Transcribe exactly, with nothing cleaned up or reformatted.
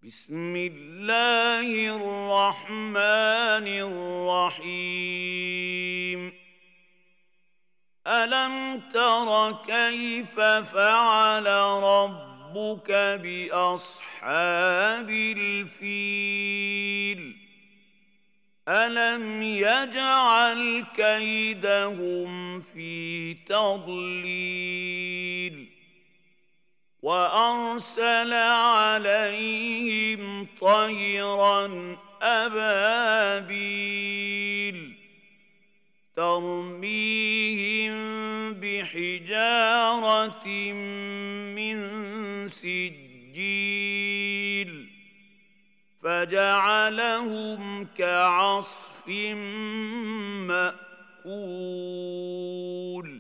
بسم الله الرحمن الرحيم. ألم تر كيف فعل ربك بأصحاب الفيل؟ ألم يجعل كيدهم في تضليل وأرسل عليهم طيرا أبابيل ترميهم بحجارة من سجيل فجعلهم كعصف مأكول.